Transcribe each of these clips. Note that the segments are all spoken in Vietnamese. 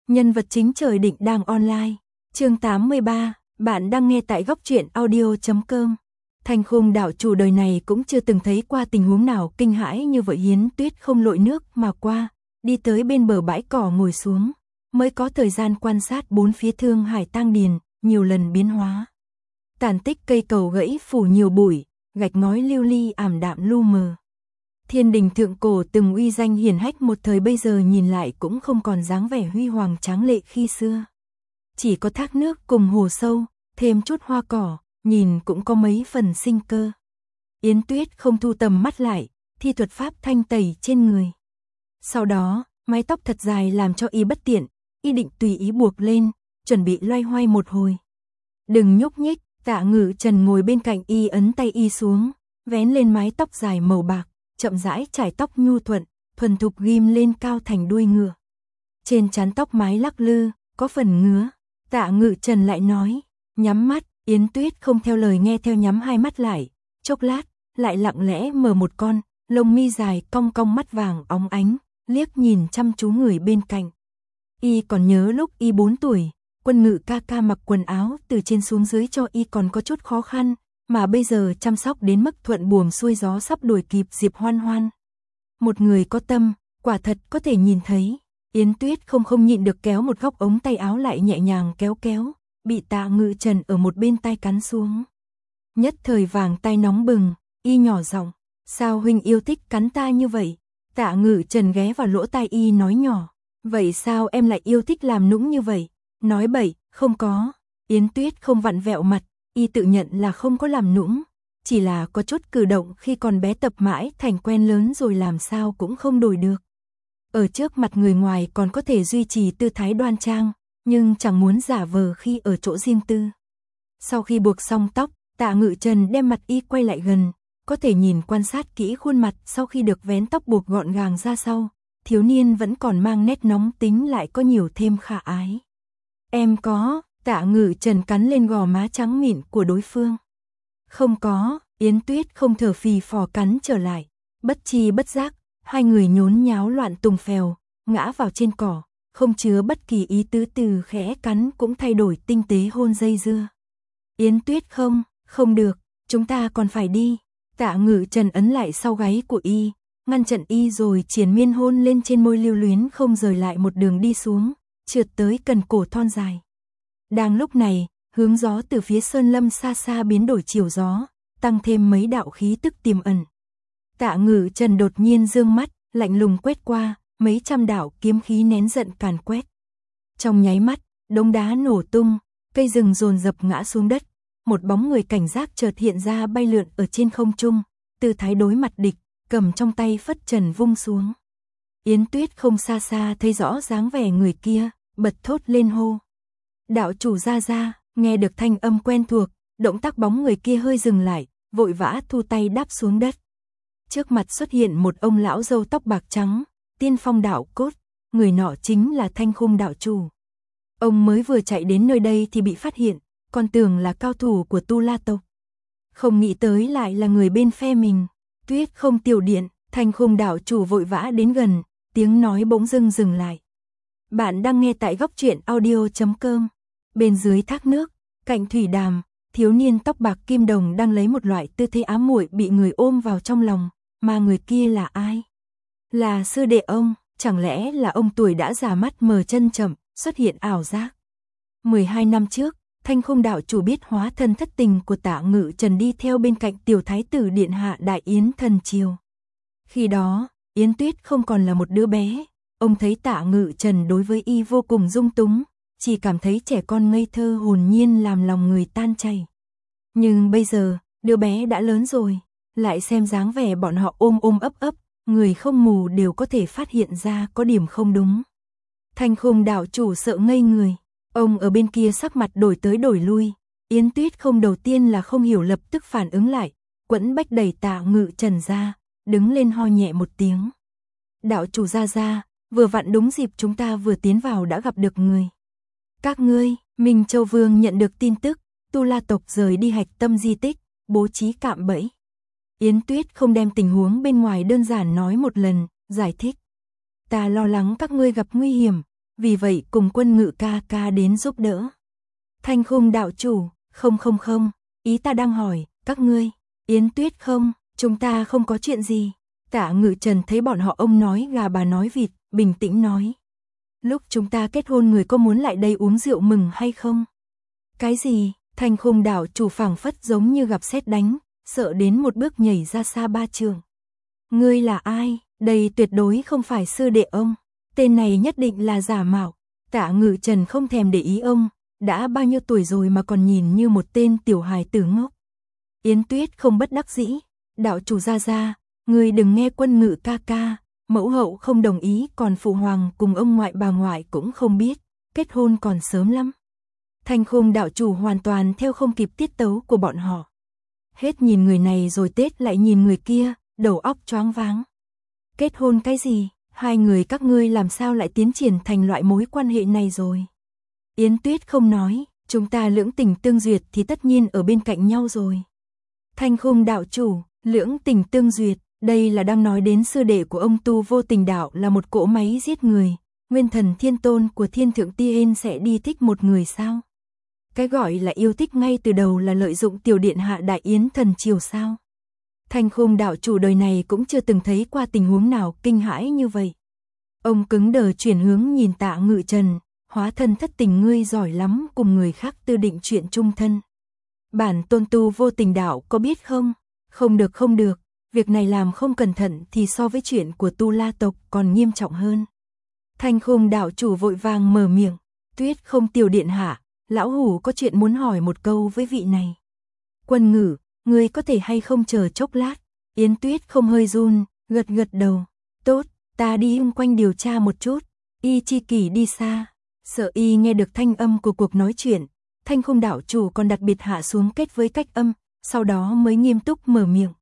Nhân vật chính trời định đang online. Chương 83, bạn đang nghe tại góc truyện audio.com. Thanh Khung đạo chủ đời này cũng chưa từng thấy qua tình huống nào kinh hãi như vậy. Yến Tuyết không lội nước mà qua, đi tới bên bờ bãi cỏ ngồi xuống, mới có thời gian quan sát bốn phía Thương Hải Tang Điền, nhiều lần biến hóa. Tàn tích cây cầu gãy phủ nhiều bụi, gạch ngói lưu ly ảm đạm lu mờ. Thiên đình thượng cổ từng uy danh hiển hách một thời bây giờ nhìn lại cũng không còn dáng vẻ huy hoàng tráng lệ khi xưa. Chỉ có thác nước cùng hồ sâu, thêm chút hoa cỏ, nhìn cũng có mấy phần sinh cơ. Yến Tuyết không thu tầm mắt lại, thi thuật pháp thanh tẩy trên người. Sau đó, mái tóc thật dài làm cho y bất tiện, y định tùy ý buộc lên, chuẩn bị loay hoay một hồi. Đừng nhúc nhích, Tạ Ngự Trần ngồi bên cạnh y ấn tay y xuống, vén lên mái tóc dài màu bạc, chậm rãi trải tóc nhu thuần thục ghim lên cao thành đuôi ngựa. Trên trán tóc mái lắc lư, có phần ngứa. Tạ Ngự Trần lại nói, nhắm mắt. Yến Tuyết không theo lời nghe theo nhắm hai mắt lại, chốc lát, lại lặng lẽ mở một con, lông mi dài cong cong mắt vàng óng ánh, liếc nhìn chăm chú người bên cạnh. Y còn nhớ lúc y 4 tuổi, Quân Ngự ca ca mặc quần áo từ trên xuống dưới cho y còn có chút khó khăn, mà bây giờ chăm sóc đến mức thuận buồm xuôi gió sắp đuổi kịp Diệp Hoan Hoan. Một người có tâm, quả thật có thể nhìn thấy. Yến Tuyết không nhịn được kéo một góc ống tay áo lại nhẹ nhàng kéo, bị Tạ Ngự Trần ở một bên tay cắn xuống. Nhất thời vàng tay nóng bừng, y nhỏ giọng, sao huynh yêu thích cắn ta như vậy? Tạ Ngự Trần ghé vào lỗ tai y nói nhỏ, vậy sao em lại yêu thích làm nũng như vậy? Nói bậy, không có. Yến Tuyết không vặn vẹo mặt, y tự nhận là không có làm nũng, chỉ là có chút cử động khi còn bé tập mãi thành quen lớn rồi làm sao cũng không đổi được. Ở trước mặt người ngoài còn có thể duy trì tư thái đoan trang, nhưng chẳng muốn giả vờ khi ở chỗ riêng tư. Sau khi buộc xong tóc, Tạ Ngự Trần đem mặt y quay lại gần, có thể nhìn quan sát kỹ khuôn mặt sau khi được vén tóc buộc gọn gàng ra sau, thiếu niên vẫn còn mang nét nóng tính lại có nhiều thêm khả ái. Em có. Tạ Ngự Trần cắn lên gò má trắng mịn của đối phương. Không có. Yến Tuyết không thở phì phò cắn trở lại. Bất chi bất giác, hai người nhốn nháo loạn tùng phèo, ngã vào trên cỏ, không chứa bất kỳ ý tứ, từ khẽ cắn cũng thay đổi tinh tế hôn dây dưa. Yến Tuyết không được, chúng ta còn phải đi. Tạ Ngự Trần ấn lại sau gáy của y, ngăn chặn y rồi triền miên hôn lên trên môi lưu luyến không rời, lại một đường đi xuống, trượt tới cần cổ thon dài. Đang lúc này, hướng gió từ phía sơn lâm xa xa biến đổi chiều gió, tăng thêm mấy đạo khí tức tiềm ẩn. Tạ Ngự Trần đột nhiên dương mắt, lạnh lùng quét qua, mấy trăm đạo kiếm khí nén giận càn quét. Trong nháy mắt, đống đá nổ tung, cây rừng dồn dập ngã xuống đất, một bóng người cảnh giác chợt hiện ra bay lượn ở trên không trung, tư thái đối mặt địch, cầm trong tay phất trần vung xuống. Yến Tuyết không xa xa thấy rõ dáng vẻ người kia, bật thốt lên hô. Đạo chủ ra, nghe được thanh âm quen thuộc, động tác bóng người kia hơi dừng lại, vội vã thu tay đáp xuống đất. Trước mặt xuất hiện một ông lão râu tóc bạc trắng, tiên phong đạo cốt, người nọ chính là Thanh Khung đạo chủ. Ông mới vừa chạy đến nơi đây thì bị phát hiện, còn tưởng là cao thủ của Tu La tộc. Không nghĩ tới lại là người bên phe mình. Tuyết không tiểu điện, Thanh Khung đạo chủ vội vã đến gần, tiếng nói bỗng dưng dừng lại. Bạn đang nghe tại góc truyện audio.com. Bên dưới thác nước, cạnh thủy đàm, thiếu niên tóc bạc kim đồng đang lấy một loại tư thế ám muội bị người ôm vào trong lòng, mà người kia là ai? Là sư đệ ông, chẳng lẽ là ông tuổi đã già mắt mờ chân chậm, xuất hiện ảo giác? 12 năm trước, Thanh Khung đạo chủ biết hóa thân thất tình của Tạ Ngự Trần đi theo bên cạnh tiểu thái tử điện hạ Đại Yến thần triều. Khi đó, Yến Tuyết không còn là một đứa bé, ông thấy Tạ Ngự Trần đối với y vô cùng dung túng, chỉ cảm thấy trẻ con ngây thơ hồn nhiên làm lòng người tan chảy. Nhưng bây giờ, đứa bé đã lớn rồi, lại xem dáng vẻ bọn họ ôm ấp, người không mù đều có thể phát hiện ra có điểm không đúng. Thanh Khung đạo chủ sợ ngây người, ông ở bên kia sắc mặt đổi tới đổi lui. Yến Tuyết không đầu tiên là không hiểu, lập tức phản ứng lại, quẫn bách đẩy Tạ Ngự Trần ra, đứng lên ho nhẹ một tiếng. Đạo chủ ra, vừa vặn đúng dịp chúng ta vừa tiến vào đã gặp được người. Các ngươi, Minh Châu Vương nhận được tin tức, Tu La tộc rời đi hạch tâm di tích, bố trí cạm bẫy. Yến Tuyết không đem tình huống bên ngoài đơn giản nói một lần, giải thích. Ta lo lắng các ngươi gặp nguy hiểm, vì vậy cùng Quân Ngự ca ca đến giúp đỡ. Thanh Khung đạo chủ, không, ý ta đang hỏi, các ngươi, Yến Tuyết không, chúng ta không có chuyện gì. Tạ Ngự Trần thấy bọn họ ông nói gà bà nói vịt, bình tĩnh nói. Lúc chúng ta kết hôn người có muốn lại đây uống rượu mừng hay không? Cái gì? Thanh Khung đạo chủ phảng phất giống như gặp sét đánh, sợ đến một bước nhảy ra xa 3 trượng. Ngươi là ai? Đây tuyệt đối không phải sư đệ ông. Tên này nhất định là giả mạo. Tạ Ngự Trần không thèm để ý ông, đã bao nhiêu tuổi rồi mà còn nhìn như một tên tiểu hài tử ngốc. Yến Tuyết không bất đắc dĩ, đạo chủ gia, ngươi đừng nghe Quân Ngự ca ca, mẫu hậu không đồng ý, còn phụ hoàng cùng ông ngoại bà ngoại cũng không biết, kết hôn còn sớm lắm. Thanh Khung đạo chủ hoàn toàn theo không kịp tiết tấu của bọn họ. Hết nhìn người này rồi tết lại nhìn người kia, đầu óc choáng váng. Kết hôn cái gì? Hai người các ngươi làm sao lại tiến triển thành loại mối quan hệ này rồi? Yến Tuyết không nói, chúng ta lưỡng tình tương duyệt thì tất nhiên ở bên cạnh nhau rồi. Thanh Khung đạo chủ, lưỡng tình tương duyệt, đây là đang nói đến sư đệ của ông Tu Vô Tình đạo là một cỗ máy giết người, nguyên thần thiên tôn của thiên thượng tiên sẽ đi thích một người sao? Cái gọi là yêu thích ngay từ đầu là lợi dụng tiểu điện hạ đại yến thần triều sao? Thanh Khung đạo chủ đời này cũng chưa từng thấy qua tình huống nào kinh hãi như vậy. Ông cứng đờ chuyển hướng nhìn Tạ Ngự Trần, hóa thân thất tình ngươi giỏi lắm cùng người khác tư định chuyện chung thân. Bản tôn Tu Vô Tình đạo có biết không? Không được, việc này làm không cẩn thận thì so với chuyện của Tu La tộc còn nghiêm trọng hơn. Thanh Khung đạo chủ vội vàng mở miệng, Tuyết không tiểu điện hạ, lão hủ có chuyện muốn hỏi một câu với vị này. Quân Ngự, ngươi có thể hay không chờ chốc lát? Yến Tuyết không hơi run, gật đầu. Tốt, ta đi quanh điều tra một chút. Y Chi Kỳ đi xa, sợ y nghe được thanh âm của cuộc nói chuyện. Thanh Khung đạo chủ còn đặc biệt hạ xuống kết với cách âm, sau đó mới nghiêm túc mở miệng.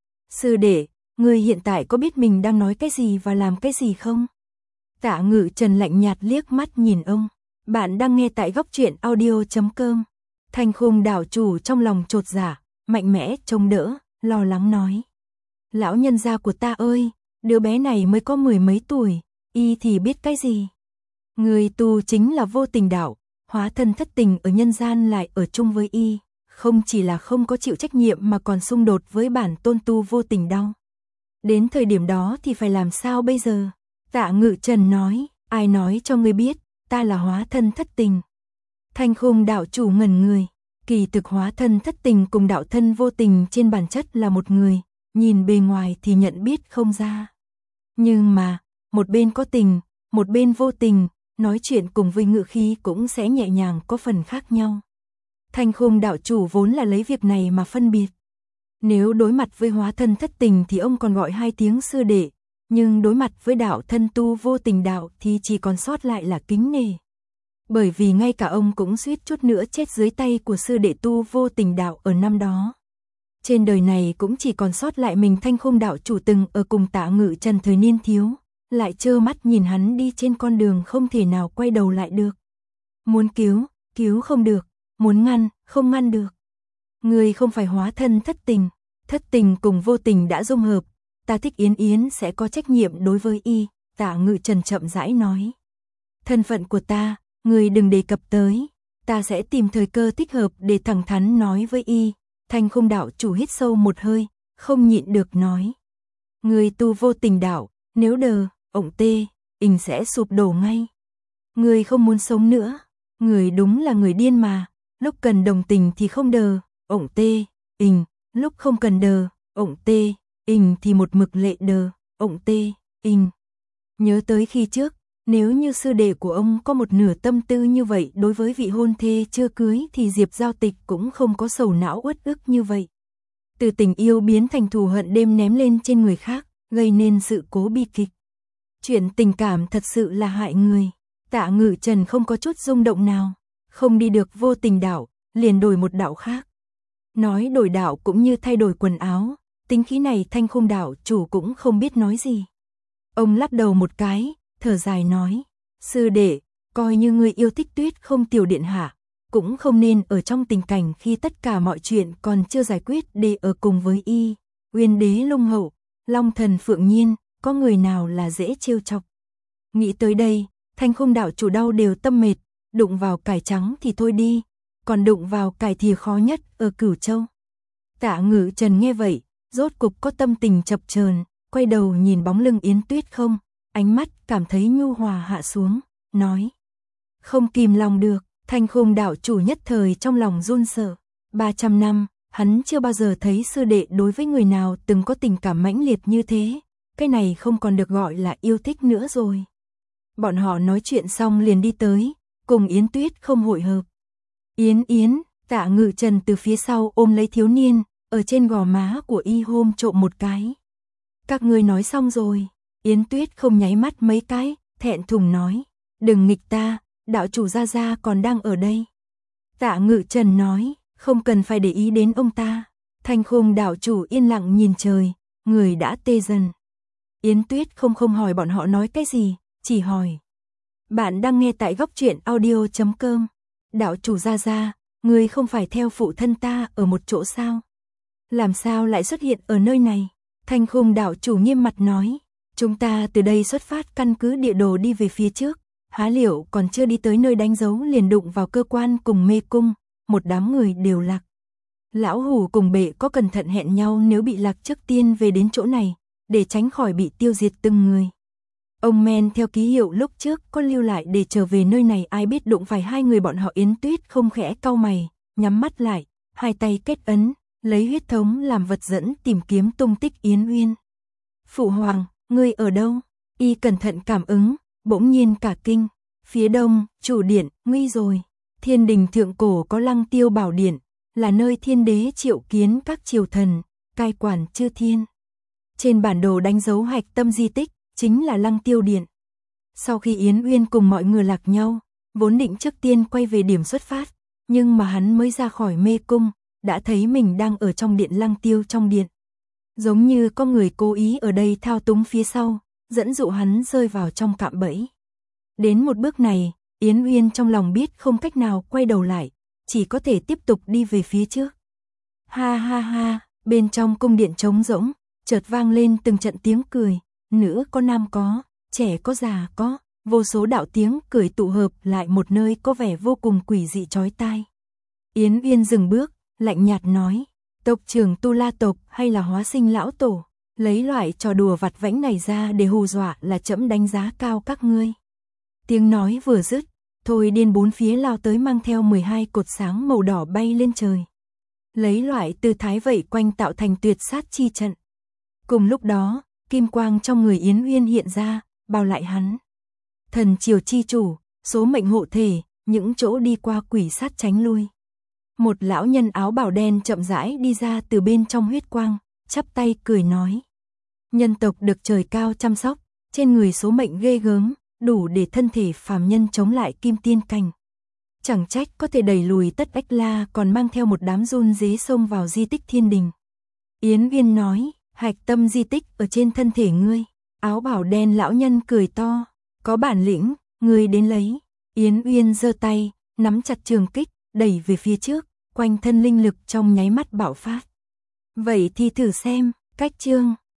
Sư đệ, ngươi hiện tại có biết mình đang nói cái gì và làm cái gì không? Tạ Ngự Trần lạnh nhạt liếc mắt nhìn ông. Bạn đang nghe tại góc truyện audio.com. Thanh Khung đạo chủ trong lòng chột dạ, mạnh mẽ chống đỡ, lo lắng nói. Lão nhân gia của ta ơi, đứa bé này mới có 10 mấy tuổi, y thì biết cái gì? Người tu chính là Vô Tình đạo, hóa thân thất tình ở nhân gian lại ở chung với y, không chỉ là không có chịu trách nhiệm mà còn xung đột với bản tôn Tu Vô Tình đạo. Đến thời điểm đó thì phải làm sao bây giờ? Tạ Ngự Trần nói, ai nói cho ngươi biết, ta là hóa thân thất tình. Thanh Khung đạo chủ ngẩn người, kỳ thực hóa thân thất tình cùng đạo thân vô tình trên bản chất là một người, nhìn bề ngoài thì nhận biết không ra. Nhưng mà, một bên có tình, một bên vô tình, nói chuyện cùng với ngữ khí cũng sẽ nhẹ nhàng có phần khác nhau. Thanh Khung đạo chủ vốn là lấy việc này mà phân biệt. Nếu đối mặt với hóa thân thất tình thì ông còn gọi 2 tiếng sư đệ, nhưng đối mặt với đạo thân Tu Vô Tình đạo thì chỉ còn sót lại là kính nể. Bởi vì ngay cả ông cũng suýt chút nữa chết dưới tay của sư đệ Tu Vô Tình đạo ở năm đó. Trên đời này cũng chỉ còn sót lại mình Thanh Khung đạo chủ từng ở cùng Tạ Ngự Trần thời niên thiếu, lại trơ mắt nhìn hắn đi trên con đường không thể nào quay đầu lại được. Muốn cứu không được, muốn ngăn, không ngăn được. Người không phải hóa thân thất tình cùng vô tình đã dung hợp, ta thích Yến sẽ có trách nhiệm đối với y, Tạ Ngự Trần chậm rãi nói. Thân phận của ta, người đừng đề cập tới, ta sẽ tìm thời cơ thích hợp để thẳng thắn nói với y. Thanh Khung đạo chủ hít sâu một hơi, không nhịn được nói. Người Tu Vô Tình đạo, nếu đờ, ổng tê, ình sẽ sụp đổ ngay. Người không muốn sống nữa, người đúng là người điên mà, lúc cần đồng tình thì không đờ, ổng tê, ình, lúc không cần đờ, ổng tê, ình thì một mực lệ đờ, ổng tê, ình. Nhớ tới khi trước, nếu như sư đệ của ông có một nửa tâm tư như vậy đối với vị hôn thê chưa cưới thì Diệp Giao Tịch cũng không có sầu não uất ức như vậy. Từ tình yêu biến thành thù hận đêm ném lên trên người khác, gây nên sự cố bi kịch. Chuyện tình cảm thật sự là hại người. Tạ Ngự Trần không có chút rung động nào, không đi được Vô Tình đạo, liền đổi một đạo khác. Nói đổi đạo cũng như thay đổi quần áo, tính khí này Thanh Khung đạo chủ cũng không biết nói gì. Ông lắc đầu một cái, thở dài nói, sư đệ, coi như người yêu thích Tuyết không tiểu điện hạ, cũng không nên ở trong tình cảnh khi tất cả mọi chuyện còn chưa giải quyết để ở cùng với y. Uyên đế Lung Hậu, Long thần Phượng Nhiên, có người nào là dễ trêu chọc. Nghĩ tới đây, Thanh Khung đạo chủ đau đều tâm mệt, đụng vào cải trắng thì thôi đi, còn đụng vào cải thì khó nhất ở Cửu Châu. Tạ Ngự Trần nghe vậy, rốt cục có tâm tình chập chờn, quay đầu nhìn bóng lưng Yến Tuyết không, ánh mắt cảm thấy nhu hòa hạ xuống, nói: "Không kìm lòng được." Thanh Khung đạo chủ nhất thời trong lòng run sợ. 300 năm, hắn chưa bao giờ thấy sư đệ đối với người nào từng có tình cảm mãnh liệt như thế, cái này không còn được gọi là yêu thích nữa rồi. Bọn họ nói chuyện xong liền đi tới, cùng Yến Tuyết không hội hợp. Yến, Tạ Ngự Trần từ phía sau ôm lấy thiếu niên, ở trên gò má của y hôn trộm một cái. "Các ngươi nói xong rồi." Yến Tuyết không nháy mắt mấy cái, thẹn thùng nói: "Đừng nghịch ta, đạo chủ gia gia còn đang ở đây." Tạ Ngự Trần nói: "Không cần phải để ý đến ông ta." Thanh Khung đạo chủ yên lặng nhìn trời, người đã tê dần. Yến Tuyết không hỏi bọn họ nói cái gì, chỉ hỏi: "Bạn đang nghe tại góc truyện audio.com. Đạo chủ gia gia, người không phải theo phụ thân ta ở một chỗ sao? Làm sao lại xuất hiện ở nơi này?" Thanh Khung đạo chủ nghiêm mặt nói: "Chúng ta từ đây xuất phát căn cứ địa đồ đi về phía trước, há liệu còn chưa đi tới nơi đánh dấu liền đụng vào cơ quan cùng mê cung, một đám người đều lạc. Lão Hủ cùng bệ có cẩn thận hẹn nhau nếu bị lạc trước tiên về đến chỗ này, để tránh khỏi bị tiêu diệt từng người. Ông men theo ký hiệu lúc trước có lưu lại để trở về nơi này, ai biết đụng phải hai người bọn họ." Yến Tuyết không khẽ cau mày, nhắm mắt lại, hai tay kết ấn, lấy huyết thống làm vật dẫn tìm kiếm tung tích Yến Uyên. "Phụ hoàng, ngươi ở đâu?" Y cẩn thận cảm ứng, bỗng nhiên cả kinh. "Phía đông, chủ điện, nguy rồi. Thiên đình thượng cổ có Lăng Tiêu Bảo Điện, là nơi thiên đế triệu kiến các triều thần, cai quản chư thiên. Trên bản đồ đánh dấu hạch tâm di tích, chính là Lăng Tiêu Điện." Sau khi Yến Uyên cùng mọi người lạc nhau, vốn định trước tiên quay về điểm xuất phát, nhưng mà hắn mới ra khỏi mê cung, đã thấy mình đang ở trong điện Lăng Tiêu trong điện. Giống như có người cố ý ở đây thao túng phía sau, dẫn dụ hắn rơi vào trong cạm bẫy. Đến một bước này, Yến Uyên trong lòng biết không cách nào quay đầu lại, chỉ có thể tiếp tục đi về phía trước. Ha ha ha, bên trong cung điện trống rỗng, chợt vang lên từng trận tiếng cười, nữ có nam có, trẻ có già có, vô số đạo tiếng cười tụ hợp lại một nơi có vẻ vô cùng quỷ dị chói tai. Yến Uyên dừng bước, lạnh nhạt nói: "Tộc trưởng Tu La tộc hay là hóa sinh lão tổ, lấy loại trò đùa vặt vãnh này ra để hù dọa là trẫm đánh giá cao các ngươi." Tiếng nói vừa dứt, Thôi Điên bốn phía lao tới mang theo 12 cột sáng màu đỏ bay lên trời. Lấy loại tư thái vây quanh tạo thành tuyệt sát chi trận. Cùng lúc đó, kim quang trong người Yến Uyên hiện ra, bao lại hắn. Thần triều chi chủ, số mệnh hộ thể, những chỗ đi qua quỷ sát tránh lui. Một lão nhân áo bào đen chậm rãi đi ra từ bên trong huyết quang, chắp tay cười nói: "Nhân tộc được trời cao chăm sóc, trên người số mệnh ghê gớm, đủ để thân thể phàm nhân chống lại kim tiên cảnh. Chẳng trách có thể đẩy lùi tất ách la, còn mang theo một đám run dế xông vào di tích thiên đình." Yến Uyên nói: "Hạch tâm di tích ở trên thân thể ngươi." Áo bào đen lão nhân cười to: "Có bản lĩnh, ngươi đến lấy." Yến Uyên giơ tay, nắm chặt trường kích, đẩy về phía trước, quanh thân linh lực trong nháy mắt bạo phát. "Vậy thì thử xem." Cách chương